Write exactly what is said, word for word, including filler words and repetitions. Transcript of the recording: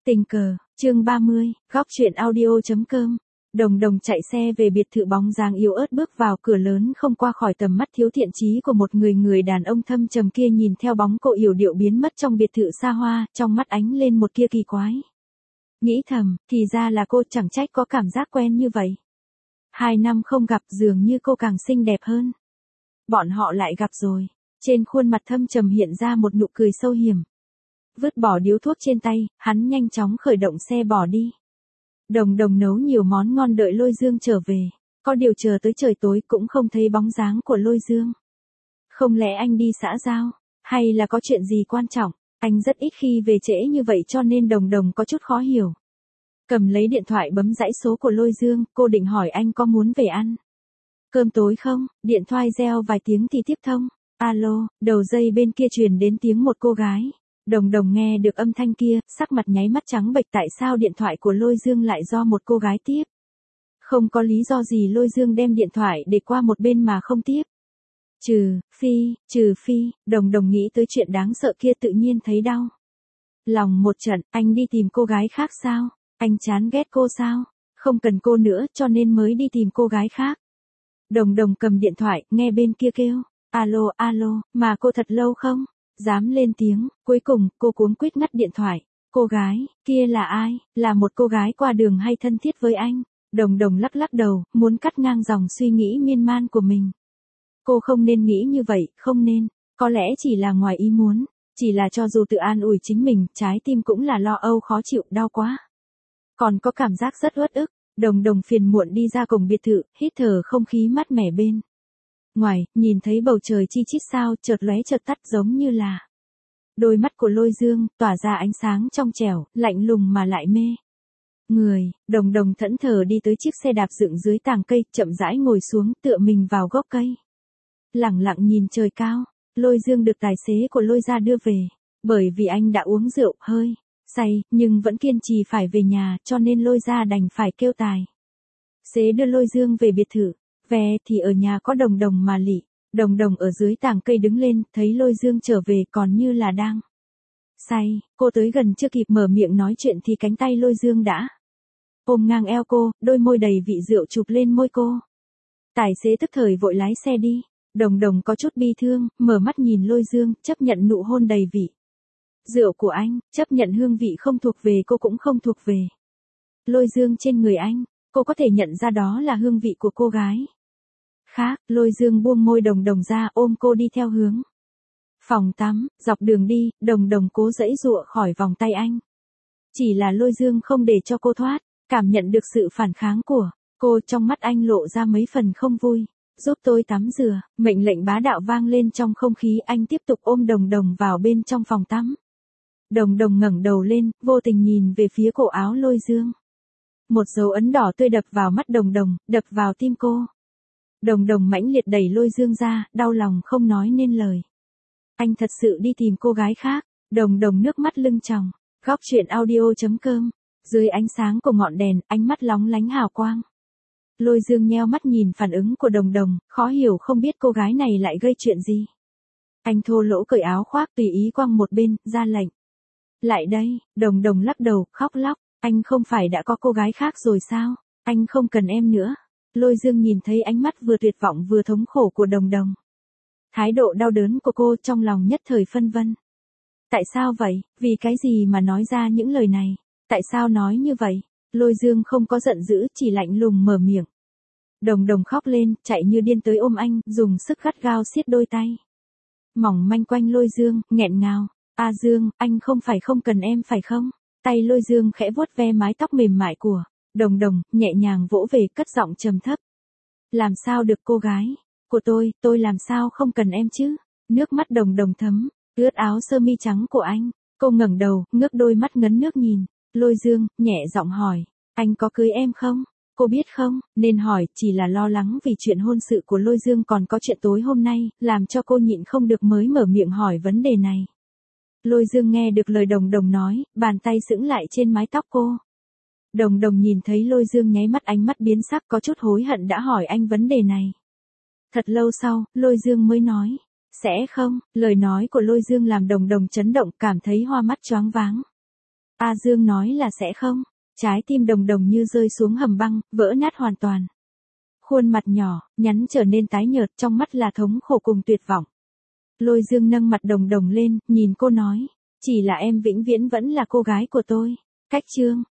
Tình cờ, chương ba mươi, góc truyện audio.com. Đồng Đồng chạy xe về biệt thự, bóng dáng yếu ớt bước vào cửa lớn không qua khỏi tầm mắt thiếu thiện chí của một người người đàn ông thâm trầm kia, nhìn theo bóng cô yểu điệu biến mất trong biệt thự xa hoa, trong mắt ánh lên một kia kỳ quái. Nghĩ thầm, thì ra là cô, chẳng trách có cảm giác quen như vậy. Hai năm không gặp, dường như cô càng xinh đẹp hơn. Bọn họ lại gặp rồi. Trên khuôn mặt thâm trầm hiện ra một nụ cười sâu hiểm. Vứt bỏ điếu thuốc trên tay, hắn nhanh chóng khởi động xe bỏ đi. Đồng Đồng nấu nhiều món ngon đợi Lôi Dương trở về. Có điều chờ tới trời tối cũng không thấy bóng dáng của Lôi Dương. Không lẽ anh đi xã giao, hay là có chuyện gì quan trọng? Anh rất ít khi về trễ như vậy cho nên Đồng Đồng có chút khó hiểu. Cầm lấy điện thoại bấm dãy số của Lôi Dương, cô định hỏi anh có muốn về ăn cơm tối không? Điện thoại reo vài tiếng thì tiếp thông. Alo, đầu dây bên kia truyền đến tiếng một cô gái. Đồng Đồng nghe được âm thanh kia, sắc mặt nháy mắt trắng bệch. Tại sao điện thoại của Lôi Dương lại do một cô gái tiếp? Không có lý do gì Lôi Dương đem điện thoại để qua một bên mà không tiếp. Trừ phi, trừ phi, Đồng Đồng nghĩ tới chuyện đáng sợ kia tự nhiên thấy đau lòng một trận. Anh đi tìm cô gái khác sao? Anh chán ghét cô sao? Không cần cô nữa cho nên mới đi tìm cô gái khác. Đồng Đồng cầm điện thoại, nghe bên kia kêu. Alo, alo, mà cô thật lâu không dám lên tiếng. Cuối cùng, cô cuống quýt ngắt điện thoại. Cô gái kia là ai? Là một cô gái qua đường hay thân thiết với anh? Đồng Đồng lắc lắc đầu, muốn cắt ngang dòng suy nghĩ miên man của mình. Cô không nên nghĩ như vậy, không nên. Có lẽ chỉ là ngoài ý muốn. Chỉ là cho dù tự an ủi chính mình, trái tim cũng là lo âu khó chịu, đau quá. Còn có cảm giác rất uất ức. Đồng Đồng phiền muộn đi ra cổng biệt thự, hít thở không khí mát mẻ bên ngoài, nhìn thấy bầu trời chi chít sao chợt lóe chợt tắt, giống như là đôi mắt của Lôi Dương, tỏa ra ánh sáng trong trẻo, lạnh lùng mà lại mê người. Đồng Đồng thẫn thờ đi tới chiếc xe đạp dựng dưới tàng cây, chậm rãi ngồi xuống, tựa mình vào gốc cây. Lẳng lặng nhìn trời cao. Lôi Dương được tài xế của Lôi gia đưa về. Bởi vì anh đã uống rượu, hơi say, nhưng vẫn kiên trì phải về nhà, cho nên Lôi gia đành phải kêu tài xế đưa Lôi Dương về biệt thự. Về thì ở nhà có Đồng Đồng mà lị. Đồng Đồng ở dưới tàng cây đứng lên, thấy Lôi Dương trở về còn như là đang say. Cô tới gần chưa kịp mở miệng nói chuyện thì cánh tay Lôi Dương đã ôm ngang eo cô, đôi môi đầy vị rượu chụp lên môi cô. Tài xế tức thời vội lái xe đi. Đồng Đồng có chút bi thương, mở mắt nhìn Lôi Dương, chấp nhận nụ hôn đầy vị rượu của anh, chấp nhận hương vị không thuộc về cô cũng không thuộc về Lôi Dương trên người anh. Cô có thể nhận ra đó là hương vị của cô gái khác. Lôi Dương buông môi Đồng Đồng ra, ôm cô đi theo hướng phòng tắm. Dọc đường đi, Đồng Đồng cố giãy giụa khỏi vòng tay anh. Chỉ là Lôi Dương không để cho cô thoát. Cảm nhận được sự phản kháng của cô, trong mắt anh lộ ra mấy phần không vui. Giúp tôi tắm rửa. Mệnh lệnh bá đạo vang lên trong không khí. Anh tiếp tục ôm Đồng Đồng vào bên trong phòng tắm. Đồng Đồng ngẩng đầu lên, vô tình nhìn về phía cổ áo Lôi Dương. Một dấu ấn đỏ tươi đập vào mắt Đồng Đồng, đập vào tim cô. Đồng Đồng mãnh liệt đẩy Lôi Dương ra, đau lòng không nói nên lời. Anh thật sự đi tìm cô gái khác. Đồng Đồng nước mắt lưng tròng. Góc truyện audio.com. Dưới ánh sáng của ngọn đèn, ánh mắt lóng lánh hào quang. Lôi Dương nheo mắt nhìn phản ứng của Đồng Đồng, khó hiểu không biết cô gái này lại gây chuyện gì. Anh thô lỗ cởi áo khoác tùy ý quăng một bên, ra lệnh. Lại đây. Đồng Đồng lắc đầu, khóc lóc. Anh không phải đã có cô gái khác rồi sao? Anh không cần em nữa. Lôi Dương nhìn thấy ánh mắt vừa tuyệt vọng vừa thống khổ của Đồng Đồng. Thái độ đau đớn của cô, trong lòng nhất thời phân vân. Tại sao vậy? Vì cái gì mà nói ra những lời này? Tại sao nói như vậy? Lôi Dương không có giận dữ, chỉ lạnh lùng mở miệng. Đồng Đồng khóc lên, chạy như điên tới ôm anh, dùng sức gắt gao siết đôi tay mỏng manh quanh Lôi Dương, nghẹn ngào. A Dương, anh không phải không cần em phải không? Tay Lôi Dương khẽ vuốt ve mái tóc mềm mại của Đồng Đồng, nhẹ nhàng vỗ về, cất giọng trầm thấp. Làm sao được cô gái của tôi, tôi làm sao không cần em chứ? Nước mắt Đồng Đồng thấm ướt áo sơ mi trắng của anh. Cô ngẩng đầu, ngước đôi mắt ngấn nước nhìn Lôi Dương, nhẹ giọng hỏi. Anh có cưới em không? Cô biết không, nên hỏi, chỉ là lo lắng vì chuyện hôn sự của Lôi Dương còn có chuyện tối hôm nay, làm cho cô nhịn không được mới mở miệng hỏi vấn đề này. Lôi Dương nghe được lời Đồng Đồng nói, bàn tay sững lại trên mái tóc cô. Đồng Đồng nhìn thấy Lôi Dương nháy mắt, ánh mắt biến sắc, có chút hối hận đã hỏi anh vấn đề này. Thật lâu sau, Lôi Dương mới nói. Sẽ không? Lời nói của Lôi Dương làm Đồng Đồng chấn động, cảm thấy hoa mắt choáng váng. A Dương nói là sẽ không. Trái tim Đồng Đồng như rơi xuống hầm băng, vỡ nát hoàn toàn. Khuôn mặt nhỏ, nhắn trở nên tái nhợt, trong mắt là thống khổ cùng tuyệt vọng. Lôi Dương nâng mặt Đồng Đồng lên, nhìn cô nói. Chỉ là em vĩnh viễn vẫn là cô gái của tôi. Cách chương.